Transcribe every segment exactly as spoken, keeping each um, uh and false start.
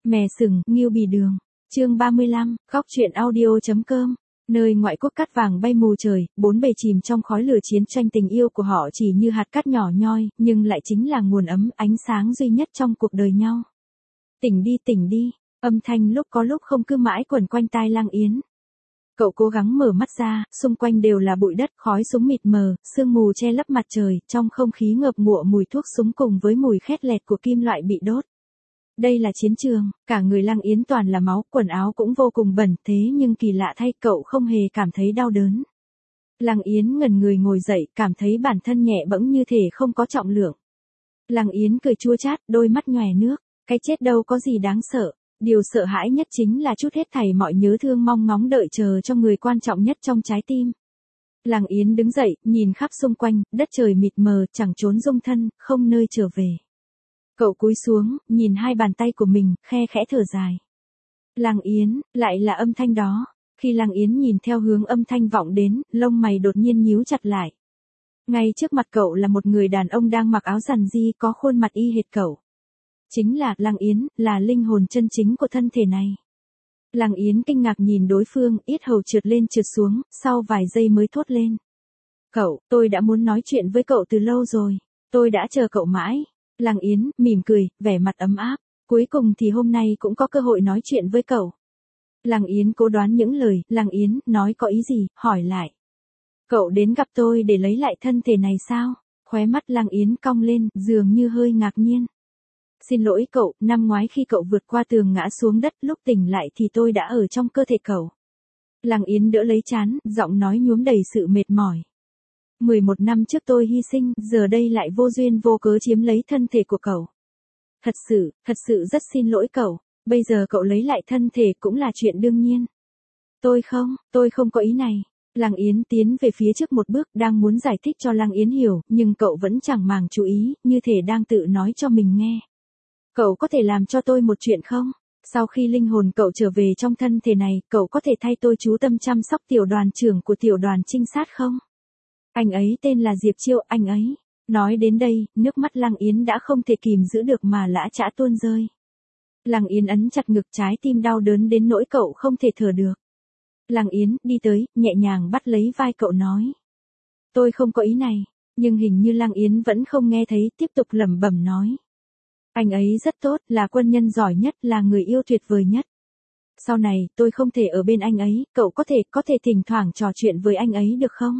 Mè sừng, Ngưu Bì Đường. Chương ba mươi lăm, góc truyện audio.com. Nơi ngoại quốc cát vàng bay mù trời, bốn bề chìm trong khói lửa chiến tranh, tình yêu của họ chỉ như hạt cát nhỏ nhoi, nhưng lại chính là nguồn ấm, ánh sáng duy nhất trong cuộc đời nhau. Tỉnh đi, tỉnh đi, âm thanh lúc có lúc không cứ mãi quẩn quanh tai Lăng Yến. Cậu cố gắng mở mắt ra, xung quanh đều là bụi đất, khói súng mịt mờ, sương mù che lấp mặt trời, trong không khí ngập ngụa mùi thuốc súng cùng với mùi khét lẹt của kim loại bị đốt. Đây là chiến trường, cả người Lăng Yến toàn là máu, quần áo cũng vô cùng bẩn, thế nhưng kỳ lạ thay cậu không hề cảm thấy đau đớn. Lăng Yến ngẩn người ngồi dậy, cảm thấy bản thân nhẹ bẫng như thể không có trọng lượng. Lăng Yến cười chua chát, đôi mắt nhòe nước, cái chết đâu có gì đáng sợ, điều sợ hãi nhất chính là chút hết thảy mọi nhớ thương mong ngóng đợi chờ cho người quan trọng nhất trong trái tim. Lăng Yến đứng dậy, nhìn khắp xung quanh, đất trời mịt mờ, chẳng trốn dung thân, không nơi trở về. Cậu cúi xuống, nhìn hai bàn tay của mình, khe khẽ thở dài. Lăng Yến, lại là âm thanh đó. Khi Lăng Yến nhìn theo hướng âm thanh vọng đến, lông mày đột nhiên nhíu chặt lại. Ngay trước mặt cậu là một người đàn ông đang mặc áo rằn ri, có khuôn mặt y hệt cậu. Chính là Lăng Yến, là linh hồn chân chính của thân thể này. Lăng Yến kinh ngạc nhìn đối phương, yết hầu trượt lên trượt xuống, sau vài giây mới thốt lên. Cậu, tôi đã muốn nói chuyện với cậu từ lâu rồi. Tôi đã chờ cậu mãi. Lăng Yến, mỉm cười, vẻ mặt ấm áp. Cuối cùng thì hôm nay cũng có cơ hội nói chuyện với cậu. Lăng Yến cố đoán những lời, Lăng Yến, nói có ý gì, hỏi lại. Cậu đến gặp tôi để lấy lại thân thể này sao? Khóe mắt Lăng Yến cong lên, dường như hơi ngạc nhiên. Xin lỗi cậu, năm ngoái khi cậu vượt qua tường ngã xuống đất, lúc tỉnh lại thì tôi đã ở trong cơ thể cậu. Lăng Yến đỡ lấy trán, giọng nói nhuốm đầy sự mệt mỏi. mười một năm trước tôi hy sinh, giờ đây lại vô duyên vô cớ chiếm lấy thân thể của cậu. Thật sự, thật sự rất xin lỗi cậu, bây giờ cậu lấy lại thân thể cũng là chuyện đương nhiên. Tôi không, tôi không có ý này. Lăng Yến tiến về phía trước một bước, đang muốn giải thích cho Lăng Yến hiểu, nhưng cậu vẫn chẳng màng chú ý, như thể đang tự nói cho mình nghe. Cậu có thể làm cho tôi một chuyện không? Sau khi linh hồn cậu trở về trong thân thể này, cậu có thể thay tôi chú tâm chăm sóc tiểu đoàn trưởng của tiểu đoàn trinh sát không? Anh ấy tên là Diệp Chiêu, anh ấy. Nói đến đây, nước mắt Lăng Yến đã không thể kìm giữ được mà lã chã tuôn rơi. Lăng Yến ấn chặt ngực, trái tim đau đớn đến nỗi cậu không thể thở được. Lăng Yến đi tới, nhẹ nhàng bắt lấy vai cậu nói. Tôi không có ý này, nhưng hình như Lăng Yến vẫn không nghe thấy, tiếp tục lẩm bẩm nói. Anh ấy rất tốt, là quân nhân giỏi nhất, là người yêu tuyệt vời nhất. Sau này, tôi không thể ở bên anh ấy, cậu có thể, có thể thỉnh thoảng trò chuyện với anh ấy được không?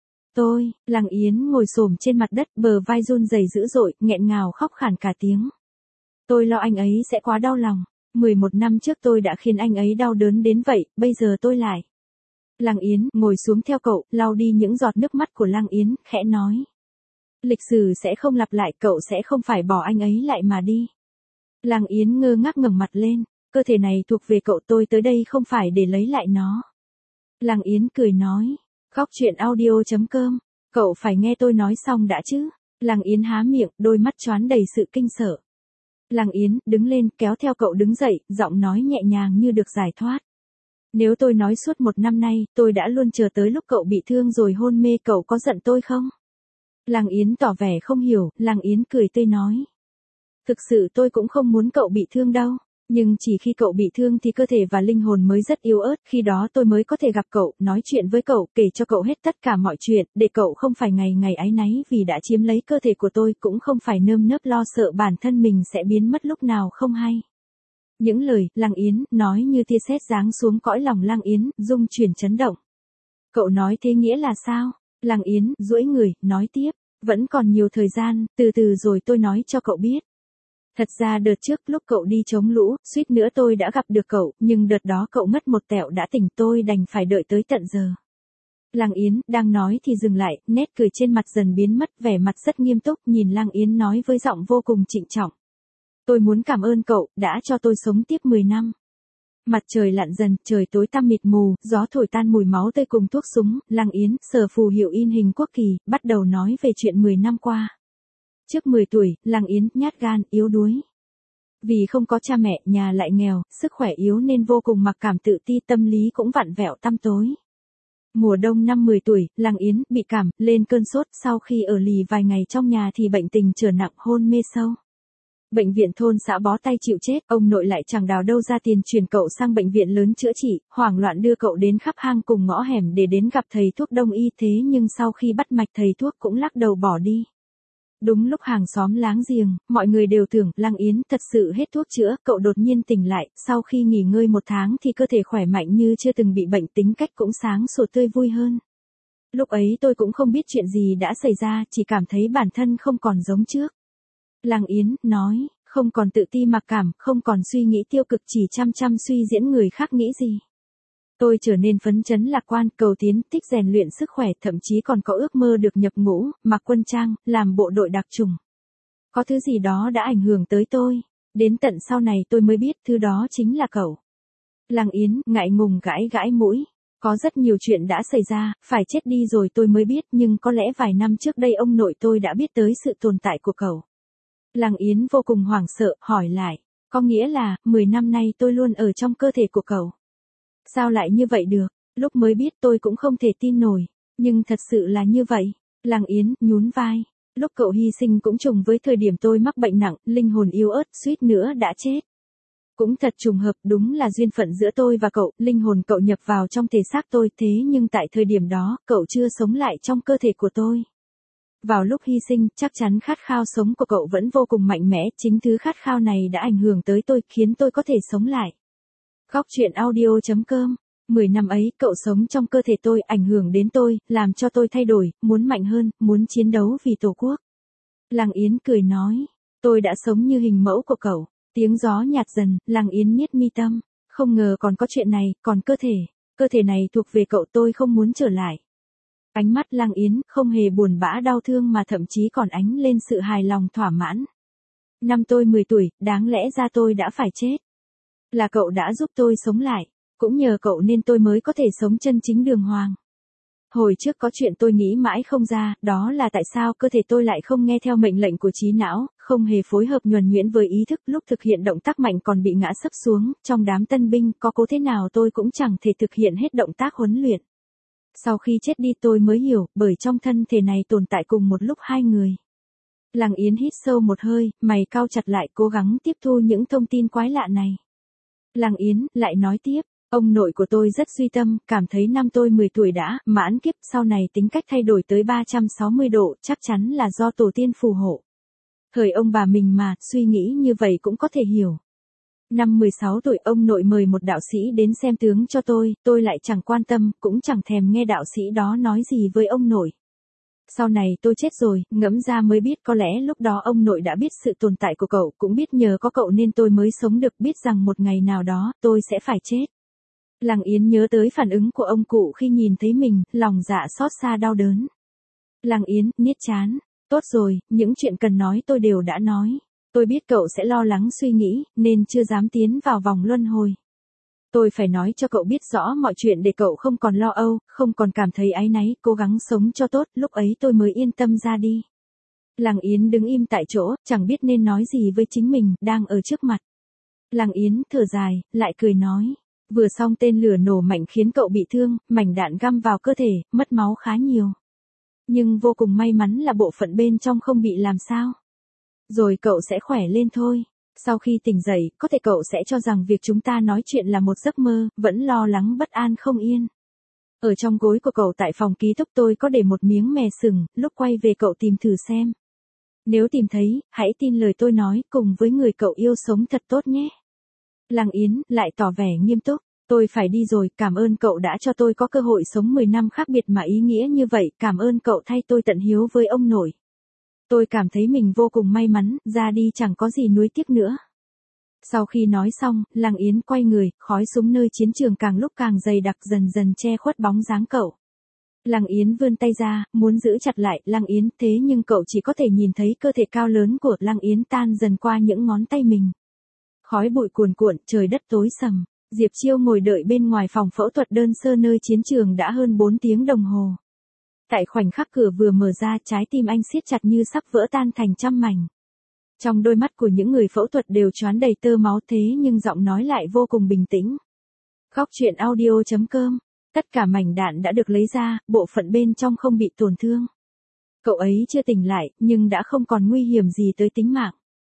Tôi, Lăng Yến ngồi xổm trên mặt đất, bờ vai run rẩy dữ dội, nghẹn ngào khóc khản cả tiếng. Tôi lo anh ấy sẽ quá đau lòng. mười một năm trước tôi đã khiến anh ấy đau đớn đến vậy, bây giờ tôi lại. Lăng Yến ngồi xuống theo cậu, lau đi những giọt nước mắt của Lăng Yến, khẽ nói. Lịch sử sẽ không lặp lại, cậu sẽ không phải bỏ anh ấy lại mà đi. Lăng Yến ngơ ngác ngẩng mặt lên, cơ thể này thuộc về cậu, tôi tới đây không phải để lấy lại nó. Lăng Yến cười nói. Góc truyện audio.com, cậu phải nghe tôi nói xong đã chứ. Lăng Yến há miệng, đôi mắt choán đầy sự kinh sợ. Lăng Yến đứng lên, kéo theo cậu đứng dậy, giọng nói nhẹ nhàng như được giải thoát. Nếu tôi nói suốt một năm nay, tôi đã luôn chờ tới lúc cậu bị thương rồi hôn mê, cậu có giận tôi không? Lăng Yến tỏ vẻ không hiểu, Lăng Yến cười tươi nói. Thực sự tôi cũng không muốn cậu bị thương đâu. Nhưng chỉ khi cậu bị thương thì cơ thể và linh hồn mới rất yếu ớt, khi đó tôi mới có thể gặp cậu, nói chuyện với cậu, kể cho cậu hết tất cả mọi chuyện, để cậu không phải ngày ngày áy náy vì đã chiếm lấy cơ thể của tôi, cũng không phải nơm nớp lo sợ bản thân mình sẽ biến mất lúc nào không hay. Những lời, Lăng Yến, nói như tia sét giáng xuống cõi lòng Lăng Yến, rung chuyển chấn động. Cậu nói thế nghĩa là sao? Lăng Yến, duỗi người, nói tiếp, vẫn còn nhiều thời gian, từ từ rồi tôi nói cho cậu biết. Thật ra đợt trước lúc cậu đi chống lũ, suýt nữa tôi đã gặp được cậu, nhưng đợt đó cậu mất một tẹo đã tỉnh, tôi đành phải đợi tới tận giờ. Lăng Yến, đang nói thì dừng lại, nét cười trên mặt dần biến mất, vẻ mặt rất nghiêm túc, nhìn Lăng Yến nói với giọng vô cùng trịnh trọng. Tôi muốn cảm ơn cậu, đã cho tôi sống tiếp mười năm. Mặt trời lặn dần, trời tối tăm mịt mù, gió thổi tan mùi máu tươi cùng thuốc súng, Lăng Yến, sờ phù hiệu in hình quốc kỳ, bắt đầu nói về chuyện mười năm qua. Trước mười tuổi, Lăng Yến nhát gan, yếu đuối. Vì không có cha mẹ, nhà lại nghèo, sức khỏe yếu nên vô cùng mặc cảm tự ti, tâm lý cũng vặn vẹo tăm tối. Mùa đông năm mười tuổi, Lăng Yến bị cảm, lên cơn sốt, sau khi ở lì vài ngày trong nhà thì bệnh tình trở nặng, hôn mê sâu. Bệnh viện thôn xã bó tay chịu chết, ông nội lại chẳng đào đâu ra tiền chuyển cậu sang bệnh viện lớn chữa trị, hoảng loạn đưa cậu đến khắp hang cùng ngõ hẻm để đến gặp thầy thuốc đông y, thế nhưng sau khi bắt mạch thầy thuốc cũng lắc đầu bỏ đi. Đúng lúc hàng xóm láng giềng, mọi người đều tưởng Lăng Yến thật sự hết thuốc chữa, cậu đột nhiên tỉnh lại, sau khi nghỉ ngơi một tháng thì cơ thể khỏe mạnh như chưa từng bị bệnh, tính cách cũng sáng sủa tươi vui hơn. Lúc ấy tôi cũng không biết chuyện gì đã xảy ra, chỉ cảm thấy bản thân không còn giống trước. Lăng Yến nói, không còn tự ti mặc cảm, không còn suy nghĩ tiêu cực, chỉ chăm chăm suy diễn người khác nghĩ gì. Tôi trở nên phấn chấn lạc quan, cầu tiến, thích rèn luyện sức khỏe, thậm chí còn có ước mơ được nhập ngũ, mặc quân trang, làm bộ đội đặc chủng. Có thứ gì đó đã ảnh hưởng tới tôi. Đến tận sau này tôi mới biết thứ đó chính là cậu. Lăng Yến ngại ngùng gãi gãi mũi. Có rất nhiều chuyện đã xảy ra, phải chết đi rồi tôi mới biết, nhưng có lẽ vài năm trước đây ông nội tôi đã biết tới sự tồn tại của cậu. Lăng Yến vô cùng hoảng sợ, hỏi lại, có nghĩa là, mười năm nay tôi luôn ở trong cơ thể của cậu. Sao lại như vậy được? Lúc mới biết tôi cũng không thể tin nổi, nhưng thật sự là như vậy. Lăng Yến nhún vai, lúc cậu hy sinh cũng trùng với thời điểm tôi mắc bệnh nặng, linh hồn yếu ớt, suýt nữa đã chết. Cũng thật trùng hợp, đúng là duyên phận giữa tôi và cậu, linh hồn cậu nhập vào trong thể xác tôi, thế nhưng tại thời điểm đó, cậu chưa sống lại trong cơ thể của tôi. Vào lúc hy sinh, chắc chắn khát khao sống của cậu vẫn vô cùng mạnh mẽ, chính thứ khát khao này đã ảnh hưởng tới tôi, khiến tôi có thể sống lại. Góc truyện audio chấm com. Mười năm ấy, cậu sống trong cơ thể tôi, ảnh hưởng đến tôi, làm cho tôi thay đổi, muốn mạnh hơn, muốn chiến đấu vì Tổ quốc. Lăng Yến cười nói, tôi đã sống như hình mẫu của cậu. Tiếng gió nhạt dần, Lăng Yến niết mi tâm. Không ngờ còn có chuyện này, còn cơ thể. Cơ thể này thuộc về cậu, tôi không muốn trở lại. Ánh mắt Lăng Yến không hề buồn bã đau thương mà thậm chí còn ánh lên sự hài lòng thỏa mãn. Năm tôi mười tuổi, đáng lẽ ra tôi đã phải chết. Là cậu đã giúp tôi sống lại. Cũng nhờ cậu nên tôi mới có thể sống chân chính đường hoàng. Hồi trước có chuyện tôi nghĩ mãi không ra, đó là tại sao cơ thể tôi lại không nghe theo mệnh lệnh của trí não, không hề phối hợp nhuần nhuyễn với ý thức, lúc thực hiện động tác mạnh còn bị ngã sấp xuống, trong đám tân binh có cố thế nào tôi cũng chẳng thể thực hiện hết động tác huấn luyện. Sau khi chết đi tôi mới hiểu, bởi trong thân thể này tồn tại cùng một lúc hai người. Lăng Yến hít sâu một hơi, mày cau chặt lại, cố gắng tiếp thu những thông tin quái lạ này. Lăng Yến lại nói tiếp, ông nội của tôi rất suy tâm, cảm thấy năm tôi mười tuổi đã mãn kiếp, sau này tính cách thay đổi tới ba trăm sáu mươi độ, chắc chắn là do tổ tiên phù hộ. Thời ông bà mình mà, suy nghĩ như vậy cũng có thể hiểu. Năm mười sáu tuổi ông nội mời một đạo sĩ đến xem tướng cho tôi, tôi lại chẳng quan tâm, cũng chẳng thèm nghe đạo sĩ đó nói gì với ông nội. Sau này tôi chết rồi, ngẫm ra mới biết có lẽ lúc đó ông nội đã biết sự tồn tại của cậu, cũng biết nhờ có cậu nên tôi mới sống được, biết rằng một ngày nào đó, tôi sẽ phải chết. Lăng Yến nhớ tới phản ứng của ông cụ khi nhìn thấy mình, lòng dạ xót xa đau đớn. Lăng Yến, niết chán. Tốt rồi, những chuyện cần nói tôi đều đã nói. Tôi biết cậu sẽ lo lắng suy nghĩ, nên chưa dám tiến vào vòng luân hồi. Tôi phải nói cho cậu biết rõ mọi chuyện để cậu không còn lo âu, không còn cảm thấy áy náy, cố gắng sống cho tốt, lúc ấy tôi mới yên tâm ra đi. Lăng Yến đứng im tại chỗ, chẳng biết nên nói gì với chính mình, đang ở trước mặt. Lăng Yến thở dài, lại cười nói. Vừa xong tên lửa nổ mạnh khiến cậu bị thương, mảnh đạn găm vào cơ thể, mất máu khá nhiều. Nhưng vô cùng may mắn là bộ phận bên trong không bị làm sao. Rồi cậu sẽ khỏe lên thôi. Sau khi tỉnh dậy, có thể cậu sẽ cho rằng việc chúng ta nói chuyện là một giấc mơ, vẫn lo lắng bất an không yên. Ở trong gối của cậu tại phòng ký túc tôi có để một miếng mè sừng, lúc quay về cậu tìm thử xem. Nếu tìm thấy, hãy tin lời tôi nói, cùng với người cậu yêu sống thật tốt nhé. Lăng Yến lại tỏ vẻ nghiêm túc, tôi phải đi rồi, cảm ơn cậu đã cho tôi có cơ hội sống mười năm khác biệt mà ý nghĩa như vậy, cảm ơn cậu thay tôi tận hiếu với ông nội. Tôi cảm thấy mình vô cùng may mắn, ra đi chẳng có gì nuối tiếc nữa. Sau khi nói xong, Lăng Yến quay người, khói súng nơi chiến trường càng lúc càng dày đặc dần dần che khuất bóng dáng cậu. Lăng Yến vươn tay ra, muốn giữ chặt lại Lăng Yến, thế nhưng cậu chỉ có thể nhìn thấy cơ thể cao lớn của Lăng Yến tan dần qua những ngón tay mình. Khói bụi cuồn cuộn, trời đất tối sầm. Diệp Chiêu ngồi đợi bên ngoài phòng phẫu thuật đơn sơ nơi chiến trường đã hơn bốn tiếng đồng hồ. Tại khoảnh khắc cửa vừa mở ra, trái tim anh siết chặt như sắp vỡ tan thành trăm mảnh. Trong đôi mắt của những người phẫu thuật đều choán đầy tơ máu, thế nhưng giọng nói lại vô cùng bình tĩnh. Góc truyện audio chấm com. Tất cả mảnh đạn đã được lấy ra, bộ phận bên trong không bị tổn thương. Cậu ấy chưa tỉnh lại, nhưng đã không còn nguy hiểm gì tới tính mạng.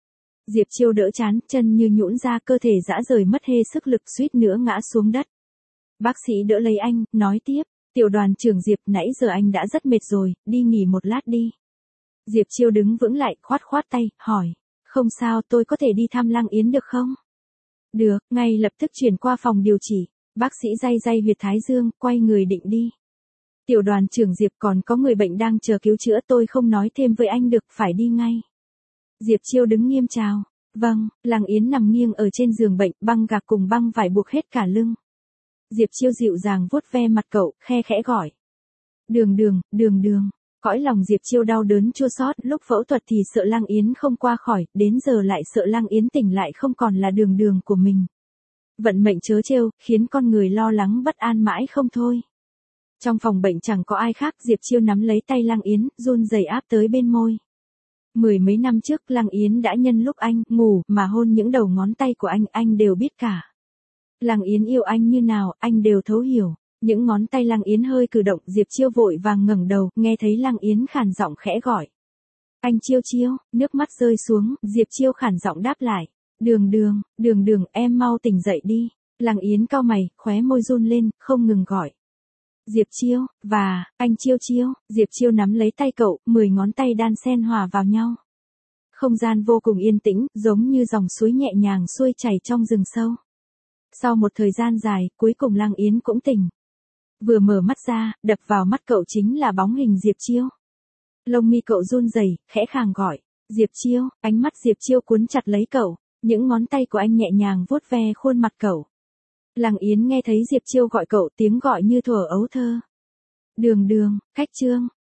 Diệp Chiêu đỡ chán, chân như nhũn ra, cơ thể rã rời mất hê sức lực, suýt nữa ngã xuống đất. Bác sĩ đỡ lấy anh, nói tiếp, tiểu đoàn trưởng Diệp, nãy giờ anh đã rất mệt rồi, đi nghỉ một lát đi. Diệp Chiêu đứng vững lại, khoát khoát tay, hỏi, không sao, tôi có thể đi thăm Lăng Yến được không? Được, ngay lập tức chuyển qua phòng điều trị. Bác sĩ day day huyệt thái dương, quay người định đi. Tiểu đoàn trưởng Diệp, còn có người bệnh đang chờ cứu chữa, tôi không nói thêm với anh được, phải đi ngay. Diệp Chiêu đứng nghiêm chào. Vâng, Lăng Yến nằm nghiêng ở trên giường bệnh, băng gạc cùng băng vải buộc hết cả lưng. Diệp Chiêu dịu dàng vuốt ve mặt cậu, khe khẽ gọi. Đường đường, đường đường. Cõi lòng Diệp Chiêu đau đớn chua xót, lúc phẫu thuật thì sợ Lăng Yến không qua khỏi, đến giờ lại sợ Lăng Yến tỉnh lại không còn là đường đường của mình. Vận mệnh trớ trêu, khiến con người lo lắng bất an mãi không thôi. Trong phòng bệnh chẳng có ai khác, Diệp Chiêu nắm lấy tay Lăng Yến, run rẩy áp tới bên môi. Mười mấy năm trước Lăng Yến đã nhân lúc anh ngủ mà hôn những đầu ngón tay của anh, anh đều biết cả. Lăng Yến yêu anh như nào, anh đều thấu hiểu. Những ngón tay Lăng Yến hơi cử động, Diệp Chiêu vội vàng ngẩng đầu, nghe thấy Lăng Yến khàn giọng khẽ gọi. Anh Chiêu Chiêu, nước mắt rơi xuống, Diệp Chiêu khàn giọng đáp lại. Đường đường, đường đường, em mau tỉnh dậy đi. Lăng Yến cau mày, khóe môi run lên, không ngừng gọi. Diệp Chiêu, và, anh Chiêu Chiêu. Diệp Chiêu nắm lấy tay cậu, mười ngón tay đan xen hòa vào nhau. Không gian vô cùng yên tĩnh, giống như dòng suối nhẹ nhàng xuôi chảy trong rừng sâu. Sau một thời gian dài, cuối cùng Lăng Yến cũng tỉnh. Vừa mở mắt ra, đập vào mắt cậu chính là bóng hình Diệp Chiêu. Lông mi cậu run rẩy, khẽ khàng gọi. Diệp Chiêu, ánh mắt Diệp Chiêu cuốn chặt lấy cậu. Những ngón tay của anh nhẹ nhàng vuốt ve khuôn mặt cậu. Lăng Yến nghe thấy Diệp Chiêu gọi cậu, tiếng gọi như thuở ấu thơ. Đường đường, cách chương.